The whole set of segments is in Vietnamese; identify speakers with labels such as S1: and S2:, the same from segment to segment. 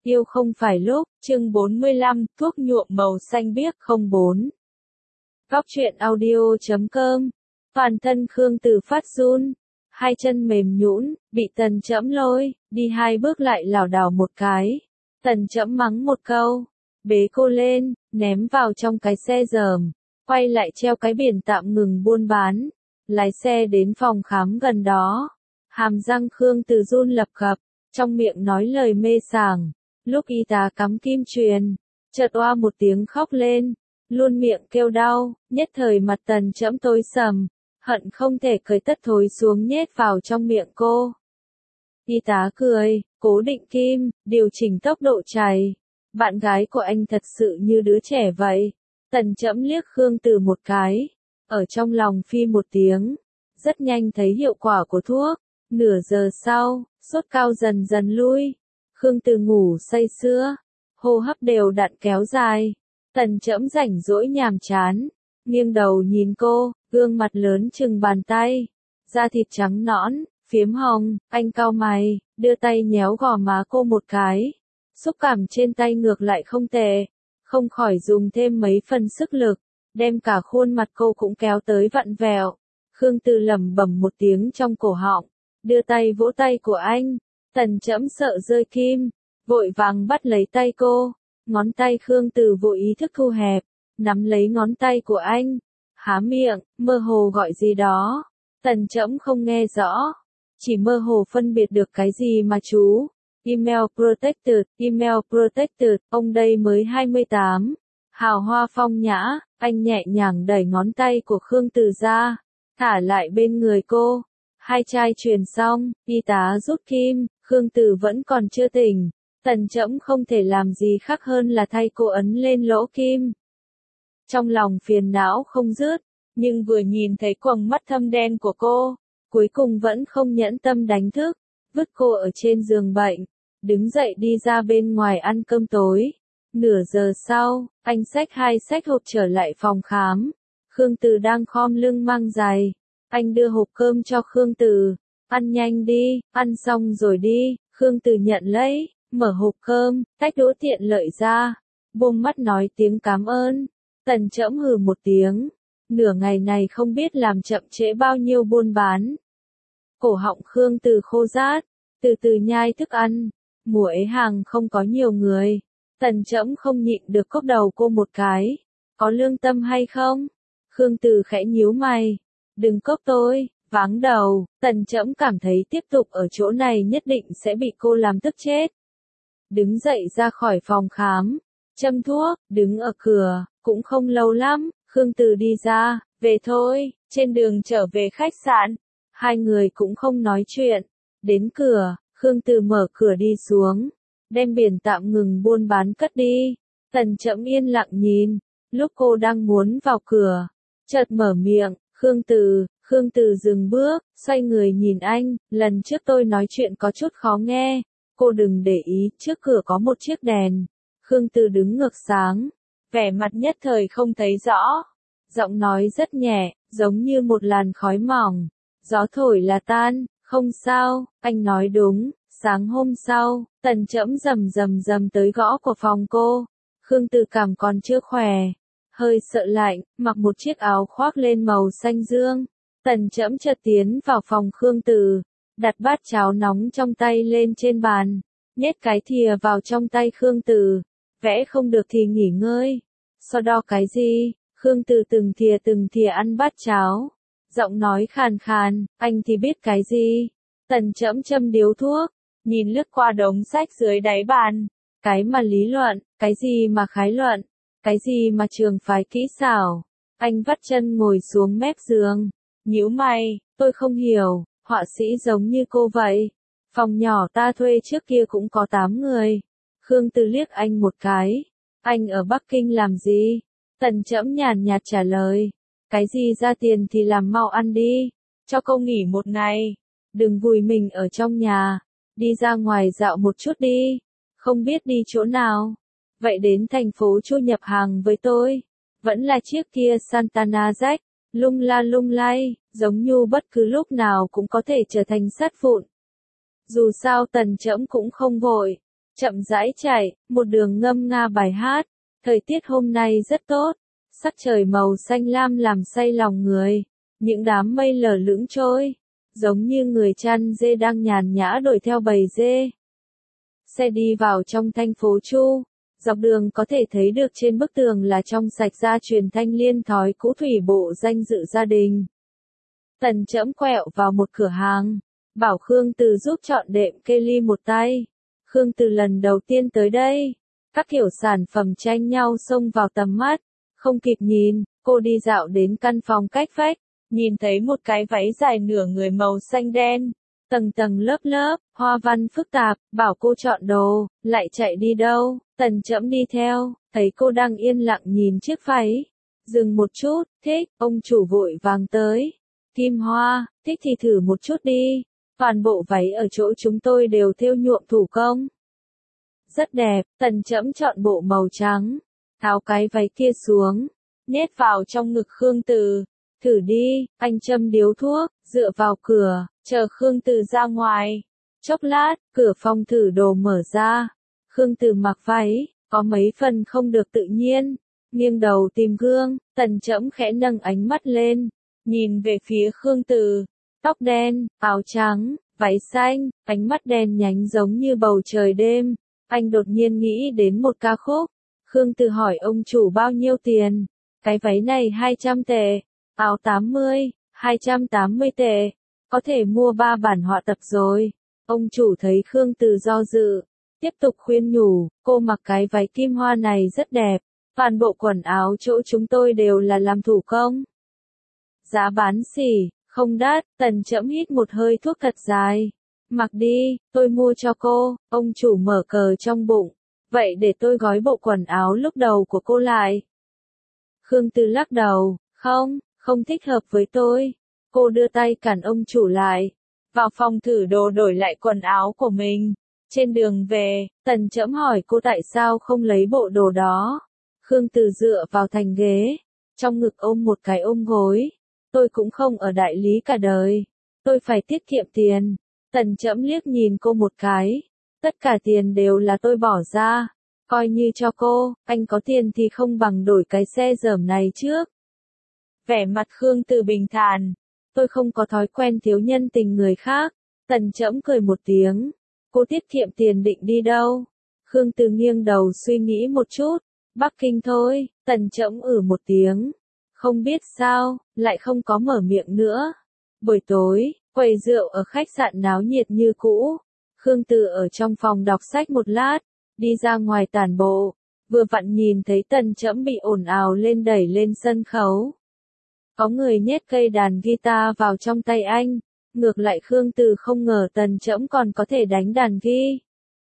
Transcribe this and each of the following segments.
S1: Yêu không phải lúc, chương 45, thuốc nhuộm màu xanh biếc 04. Góc truyện audio.com. Toàn thân Khương Từ phát run, hai chân mềm nhũn, bị Tần Trẫm lôi, đi hai bước lại lảo đảo một cái. Tần Trẫm mắng một câu, bế cô lên, ném vào trong cái xe giờm, quay lại treo cái biển tạm ngừng buôn bán, lái xe đến phòng khám gần đó. Hàm răng Khương Từ run lập cập, trong miệng nói lời mê sảng. Lúc y tá cắm kim truyền, chợt oa một tiếng khóc lên, luôn miệng kêu đau, nhất thời mặt Tần Trẫm tối sầm, hận không thể cởi tất thối xuống nhét vào trong miệng cô. Y tá cười, cố định kim, điều chỉnh tốc độ chảy. Bạn gái của anh thật sự như đứa trẻ vậy. Tần Trẫm liếc Khương Từ một cái, ở trong lòng phi một tiếng, rất nhanh thấy hiệu quả của thuốc. Nửa giờ sau, sốt cao dần dần lui. Khương Từ ngủ say sưa, hô hấp đều đặn kéo dài. Tần Trẫm rảnh rỗi nhàm chán, nghiêng đầu nhìn cô, gương mặt lớn chừng bàn tay, da thịt trắng nõn, phiếm hồng, anh cau mày, đưa tay nhéo gò má cô một cái. Xúc cảm trên tay ngược lại không tệ, không khỏi dùng thêm mấy phần sức lực, đem cả khuôn mặt cô cũng kéo tới vặn vẹo. Khương Từ lẩm bẩm một tiếng trong cổ họng, đưa tay vỗ tay của anh. Tần Trẫm sợ rơi kim, vội vàng bắt lấy tay cô, ngón tay Khương Từ vô ý thức thu hẹp, nắm lấy ngón tay của anh, há miệng, mơ hồ gọi gì đó. Tần Trẫm không nghe rõ, chỉ mơ hồ phân biệt được cái gì mà chú. Email protected, ông đây mới 28. Hào hoa phong nhã, anh nhẹ nhàng đẩy ngón tay của Khương Từ ra, thả lại bên người cô. Hai chai truyền xong, y tá rút kim, Khương Từ vẫn còn chưa tỉnh. Tần Trẫm không thể làm gì khác hơn là thay cô ấn lên lỗ kim. Trong lòng phiền não không dứt, nhưng vừa nhìn thấy quầng mắt thâm đen của cô, cuối cùng vẫn không nhẫn tâm đánh thức, vứt cô ở trên giường bệnh, đứng dậy đi ra bên ngoài ăn cơm tối. Nửa giờ sau, anh xách hai xách hộp trở lại phòng khám. Khương Từ đang khom lưng mang giày. Anh đưa hộp cơm cho Khương Từ, ăn nhanh đi, ăn xong rồi đi. Khương Từ nhận lấy, mở hộp cơm, tách đũa tiện lợi ra, buông mắt nói tiếng cảm ơn. Tần Trẫm hừ một tiếng, nửa ngày này không biết làm chậm trễ bao nhiêu buôn bán. Cổ họng Khương Từ khô rát, từ từ nhai thức ăn, mùa ấy hàng không có nhiều người. Tần Trẫm không nhịn được cốc đầu cô một cái, có lương tâm hay không? Khương Từ khẽ nhíu mày. Đừng cốc tôi, váng đầu. Tần Trẫm cảm thấy tiếp tục ở chỗ này nhất định sẽ bị cô làm tức chết. Đứng dậy ra khỏi phòng khám, châm thuốc, đứng ở cửa, cũng không lâu lắm, Khương Từ đi ra, về thôi. Trên đường trở về khách sạn, hai người cũng không nói chuyện. Đến cửa, Khương Từ mở cửa đi xuống, đem biển tạm ngừng buôn bán cất đi. Tần Trẫm yên lặng nhìn, lúc cô đang muốn vào cửa, chợt mở miệng. Khương Từ dừng bước, xoay người nhìn anh, lần trước tôi nói chuyện có chút khó nghe, cô đừng để ý, trước cửa có một chiếc đèn. Khương Từ đứng ngược sáng, vẻ mặt nhất thời không thấy rõ, giọng nói rất nhẹ, giống như một làn khói mỏng, gió thổi là tan, không sao, anh nói đúng. Sáng hôm sau, Tần Trẫm rầm tới gõ của phòng cô. Khương Từ cảm còn chưa khỏe, hơi sợ lạnh, mặc một chiếc áo khoác lên màu xanh dương. Tần Trẫm chợt tiến vào phòng Khương Từ, đặt bát cháo nóng trong tay lên trên bàn, nhét cái thìa vào trong tay Khương Từ, vẽ không được thì nghỉ ngơi. So đo cái gì? Khương Từ từng thìa ăn bát cháo, giọng nói khàn khàn, anh thì biết cái gì? Tần Trẫm châm điếu thuốc, nhìn lướt qua đống sách dưới đáy bàn, cái mà lý luận, cái gì mà khái luận, cái gì mà trường phái kỹ xảo. Anh vắt chân ngồi xuống mép giường, nhíu mày, tôi không hiểu, họa sĩ giống như cô vậy. Phòng nhỏ ta thuê trước kia cũng có 8 người. Khương Từ liếc anh một cái. Anh ở Bắc Kinh làm gì? Tần Trẫm nhàn nhạt trả lời. Cái gì ra tiền thì làm, mau ăn đi. Cho cô nghỉ một ngày. Đừng vùi mình ở trong nhà. Đi ra ngoài dạo một chút đi. Không biết đi chỗ nào. Vậy đến thành phố Chu nhập hàng với tôi. Vẫn là chiếc kia Santana rách, lung la lung lay, giống như bất cứ lúc nào cũng có thể trở thành sắt vụn. Dù sao Tần Trẫm cũng không vội, chậm rãi chạy, một đường ngâm nga bài hát. Thời tiết hôm nay rất tốt, sắc trời màu xanh lam làm say lòng người. Những đám mây lờ lững trôi, giống như người chăn dê đang nhàn nhã đuổi theo bầy dê. Xe đi vào trong thành phố Chu, dọc đường có thể thấy được trên bức tường là trong sạch gia truyền Thanh Liên thói cũ thủy bộ danh dự gia đình. Tần Trẫm quẹo vào một cửa hàng, bảo Khương Từ giúp chọn đệm kê ly một tay. Khương Từ lần đầu tiên tới đây, các kiểu sản phẩm tranh nhau xông vào tầm mắt, không kịp nhìn, cô đi dạo đến căn phòng cách vách, nhìn thấy một cái váy dài nửa người màu xanh đen, tầng tầng lớp lớp, hoa văn phức tạp, bảo cô chọn đồ, lại chạy đi đâu, Tần Trẫm đi theo, thấy cô đang yên lặng nhìn chiếc váy, dừng một chút, thích, ông chủ vội vàng tới, Kim Hoa, thích thì thử một chút đi, toàn bộ váy ở chỗ chúng tôi đều thêu nhuộm thủ công. Rất đẹp, Tần Trẫm chọn bộ màu trắng, tháo cái váy kia xuống, nhét vào trong ngực Khương Từ. Thử đi, anh châm điếu thuốc, dựa vào cửa, chờ Khương Từ ra ngoài. Chốc lát, cửa phòng thử đồ mở ra. Khương Từ mặc váy, có mấy phần không được tự nhiên. Nghiêng đầu tìm gương, Tần Trẫm khẽ nâng ánh mắt lên, nhìn về phía Khương Từ. Tóc đen, áo trắng, váy xanh, ánh mắt đen nhánh giống như bầu trời đêm. Anh đột nhiên nghĩ đến một ca khúc. Khương Từ hỏi ông chủ bao nhiêu tiền. Cái váy này 200 tệ. Áo 80, 280 tệ, có thể mua 3 bản họa tập rồi. Ông chủ thấy Khương Từ do dự, tiếp tục khuyên nhủ, cô mặc cái váy kim hoa này rất đẹp, toàn bộ quần áo chỗ chúng tôi đều là làm thủ công. Giá bán xỉ, không đắt, Tần Trẫm hít một hơi thuốc thật dài. Mặc đi, tôi mua cho cô, ông chủ mở cờ trong bụng. Vậy để tôi gói bộ quần áo lúc đầu của cô lại. Khương Từ lắc đầu, không thích hợp với tôi. Cô đưa tay cản ông chủ lại. Vào phòng thử đồ đổi lại quần áo của mình. Trên đường về, Tần Trẫm hỏi cô tại sao không lấy bộ đồ đó. Khương Từ dựa vào thành ghế, trong ngực ôm một cái ôm gối. Tôi cũng không ở đại lý cả đời. Tôi phải tiết kiệm tiền. Tần Trẫm liếc nhìn cô một cái. Tất cả tiền đều là tôi bỏ ra. Coi như cho cô, anh có tiền thì không bằng đổi cái xe dởm này trước. Vẻ mặt Khương Từ bình thản. Tôi không có thói quen thiếu nhân tình người khác. Tần Trẫm cười một tiếng. Cô tiết kiệm tiền định đi đâu? Khương Từ nghiêng đầu suy nghĩ một chút. Bắc Kinh thôi. Tần Trẫm một tiếng. Không biết sao, lại không có mở miệng nữa. Buổi tối, quầy rượu ở khách sạn náo nhiệt như cũ. Khương Từ ở trong phòng đọc sách một lát, đi ra ngoài tản bộ. Vừa vặn nhìn thấy Tần Trẫm bị ồn ào lên đẩy lên sân khấu. Có người nhét cây đàn guitar vào trong tay anh. Ngược lại Khương Từ không ngờ Tần Trẫm còn có thể đánh đàn ghi.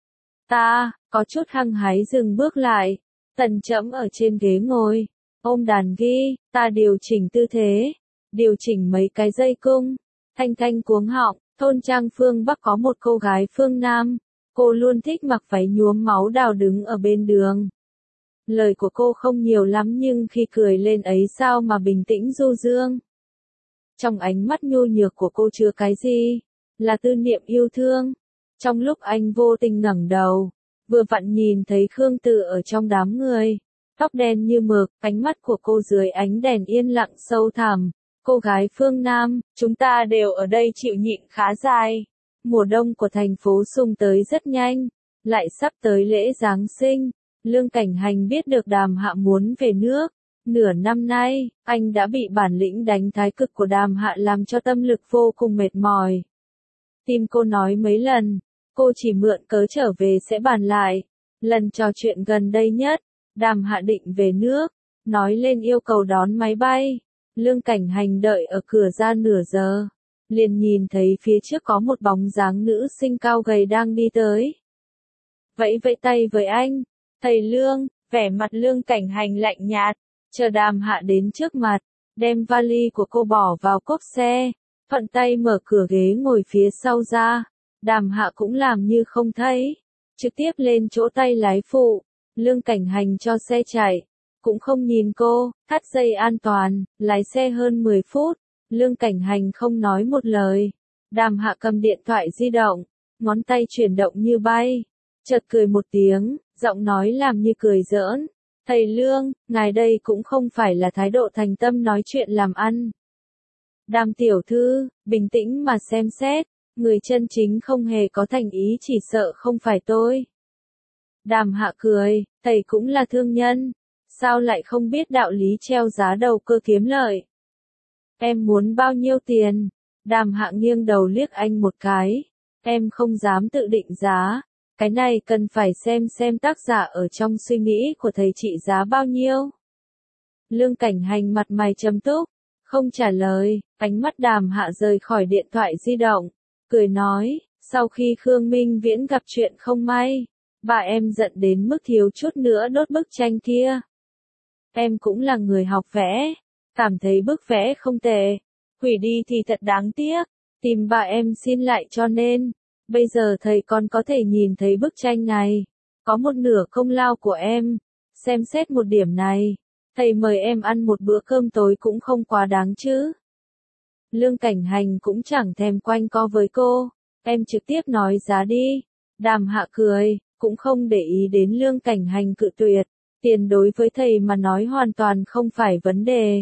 S1: Ta, có chút hăng hái dừng bước lại. Tần Trẫm ở trên ghế ngồi, ôm đàn ghi, ta điều chỉnh tư thế, điều chỉnh mấy cái dây cung. Thanh thanh cuống họng, thôn trang phương Bắc có một cô gái phương Nam. Cô luôn thích mặc váy nhuốm máu đào đứng ở bên đường. Lời của cô không nhiều lắm nhưng khi cười lên ấy sao mà bình tĩnh du dương. Trong ánh mắt nhu nhược của cô chứa cái gì? Là tư niệm yêu thương. Trong lúc anh vô tình ngẩng đầu, vừa vặn nhìn thấy Khương Từ ở trong đám người. Tóc đen như mực, ánh mắt của cô dưới ánh đèn yên lặng sâu thẳm. Cô gái phương Nam, chúng ta đều ở đây chịu nhịn khá dài. Mùa đông của thành phố Sùng tới rất nhanh, lại sắp tới lễ Giáng sinh. Lương Cảnh Hành biết được Đàm Hạ muốn về nước. Nửa năm nay, anh đã bị bản lĩnh đánh thái cực của Đàm Hạ làm cho tâm lực vô cùng mệt mỏi. Tim cô nói mấy lần, cô chỉ mượn cớ trở về sẽ bàn lại. Lần trò chuyện gần đây nhất, Đàm Hạ định về nước, nói lên yêu cầu đón máy bay. Lương Cảnh Hành đợi ở cửa ra nửa giờ, liền nhìn thấy phía trước có một bóng dáng nữ sinh cao gầy đang đi tới. Vẫy vẫy tay với anh, thầy Lương, vẻ mặt Lương Cảnh Hành lạnh nhạt, chờ Đàm Hạ đến trước mặt, đem vali của cô bỏ vào cốp xe, thuận tay mở cửa ghế ngồi phía sau ra. Đàm Hạ cũng làm như không thấy, trực tiếp lên chỗ tay lái phụ. Lương Cảnh Hành cho xe chạy, cũng không nhìn cô, thắt dây an toàn, lái xe hơn 10 phút. Lương Cảnh Hành không nói một lời. Đàm Hạ cầm điện thoại di động, ngón tay chuyển động như bay. chợt cười một tiếng, giọng nói làm như cười giỡn. Thầy Lương, ngài đây cũng không phải là thái độ thành tâm nói chuyện làm ăn. Đàm tiểu thư, bình tĩnh mà xem xét, người chân chính không hề có thành ý chỉ sợ không phải tôi. Đàm Hạ cười, thầy cũng là thương nhân, sao lại không biết đạo lý treo giá đầu cơ kiếm lợi. Em muốn bao nhiêu tiền? Đàm Hạ nghiêng đầu liếc anh một cái, em không dám tự định giá, cái này cần phải xem tác giả ở trong suy nghĩ của thầy trị giá bao nhiêu. Lương Cảnh Hành mặt mày trầm túc, không trả lời, ánh mắt Đàm Hạ rời khỏi điện thoại di động, cười nói, sau khi Khương Minh Viễn gặp chuyện không may, bà em giận đến mức thiếu chút nữa đốt bức tranh kia. Em cũng là người học vẽ, cảm thấy bức vẽ không tệ, hủy đi thì thật đáng tiếc, tìm bà em xin lại cho nên, bây giờ thầy còn có thể nhìn thấy bức tranh này, có một nửa công lao của em, xem xét một điểm này, thầy mời em ăn một bữa cơm tối cũng không quá đáng chứ. Lương Cảnh Hành cũng chẳng thèm quanh co với cô, em trực tiếp nói giá đi. Đàm Hạ cười, cũng không để ý đến Lương Cảnh Hành cự tuyệt, tiền đối với thầy mà nói hoàn toàn không phải vấn đề.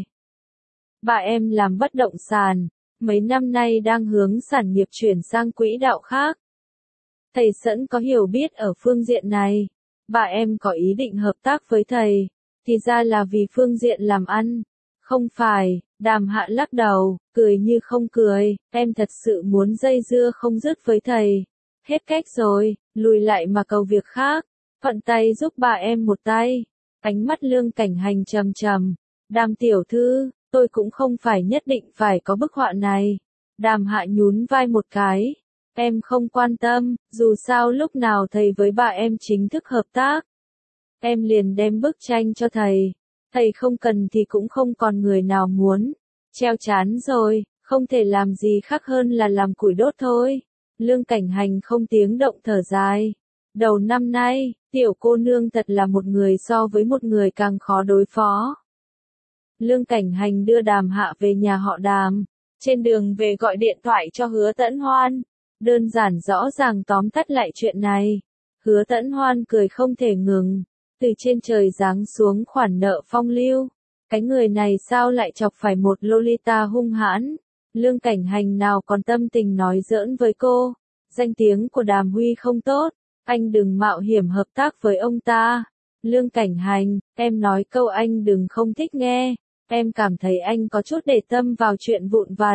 S1: Bà em làm bất động sản, mấy năm nay đang hướng sản nghiệp chuyển sang quỹ đạo khác. Thầy sẵn có hiểu biết ở phương diện này, bà em có ý định hợp tác với thầy, thì ra là vì phương diện làm ăn. Không phải, Đàm Hạ lắc đầu, cười như không cười, em thật sự muốn dây dưa không dứt với thầy. Hết cách rồi, lùi lại mà cầu việc khác, thuận tay giúp bà em một tay. Ánh mắt Lương Cảnh Hành trầm trầm, Đàm tiểu thư, tôi cũng không phải nhất định phải có bức họa này. Đàm Hạ nhún vai một cái, em không quan tâm, dù sao lúc nào thầy với bà em chính thức hợp tác. Em liền đem bức tranh cho thầy. Thầy không cần thì cũng không còn người nào muốn. Treo chán rồi, không thể làm gì khác hơn là làm củi đốt thôi. Lương Cảnh Hành không tiếng động thở dài. Đầu năm nay, tiểu cô nương thật là một người so với một người càng khó đối phó. Lương Cảnh Hành đưa Đàm Hạ về nhà họ Đàm. Trên đường về gọi điện thoại cho Hứa Tẫn Hoan. Đơn giản rõ ràng tóm tắt lại chuyện này. Hứa Tẫn Hoan cười không thể ngừng. Từ trên trời giáng xuống khoản nợ phong lưu. Cái người này sao lại chọc phải một Lolita hung hãn. Lương Cảnh Hành nào còn tâm tình nói giỡn với cô. Danh tiếng của Đàm Huy không tốt. Anh đừng mạo hiểm hợp tác với ông ta. Lương Cảnh Hành, em nói câu anh đừng không thích nghe. Em cảm thấy anh có chút để tâm vào chuyện vụn vặt.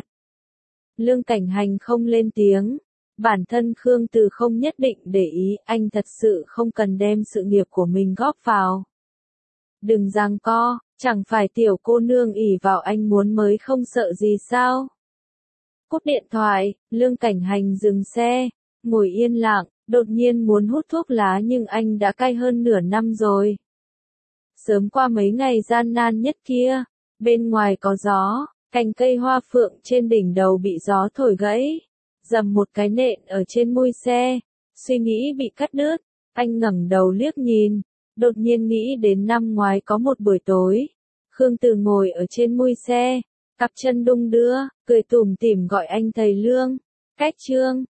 S1: Lương Cảnh Hành không lên tiếng. Bản thân Khương Từ không nhất định để ý, anh thật sự không cần đem sự nghiệp của mình góp vào. Đừng giằng co, chẳng phải tiểu cô nương ỷ vào anh muốn mới không sợ gì sao? Cúp điện thoại, Lương Cảnh Hành dừng xe, ngồi yên lặng, đột nhiên muốn hút thuốc lá nhưng anh đã cai hơn nửa năm rồi. Sớm qua mấy ngày gian nan nhất kia, bên ngoài có gió, cành cây hoa phượng trên đỉnh đầu bị gió thổi gãy. Dầm một cái nện ở trên mui xe, suy nghĩ bị cắt đứt, anh ngẩng đầu liếc nhìn, đột nhiên nghĩ đến năm ngoái có một buổi tối, Khương Từ ngồi ở trên mui xe, cặp chân đung đưa, cười tủm tỉm gọi anh thầy Lương, cách chương.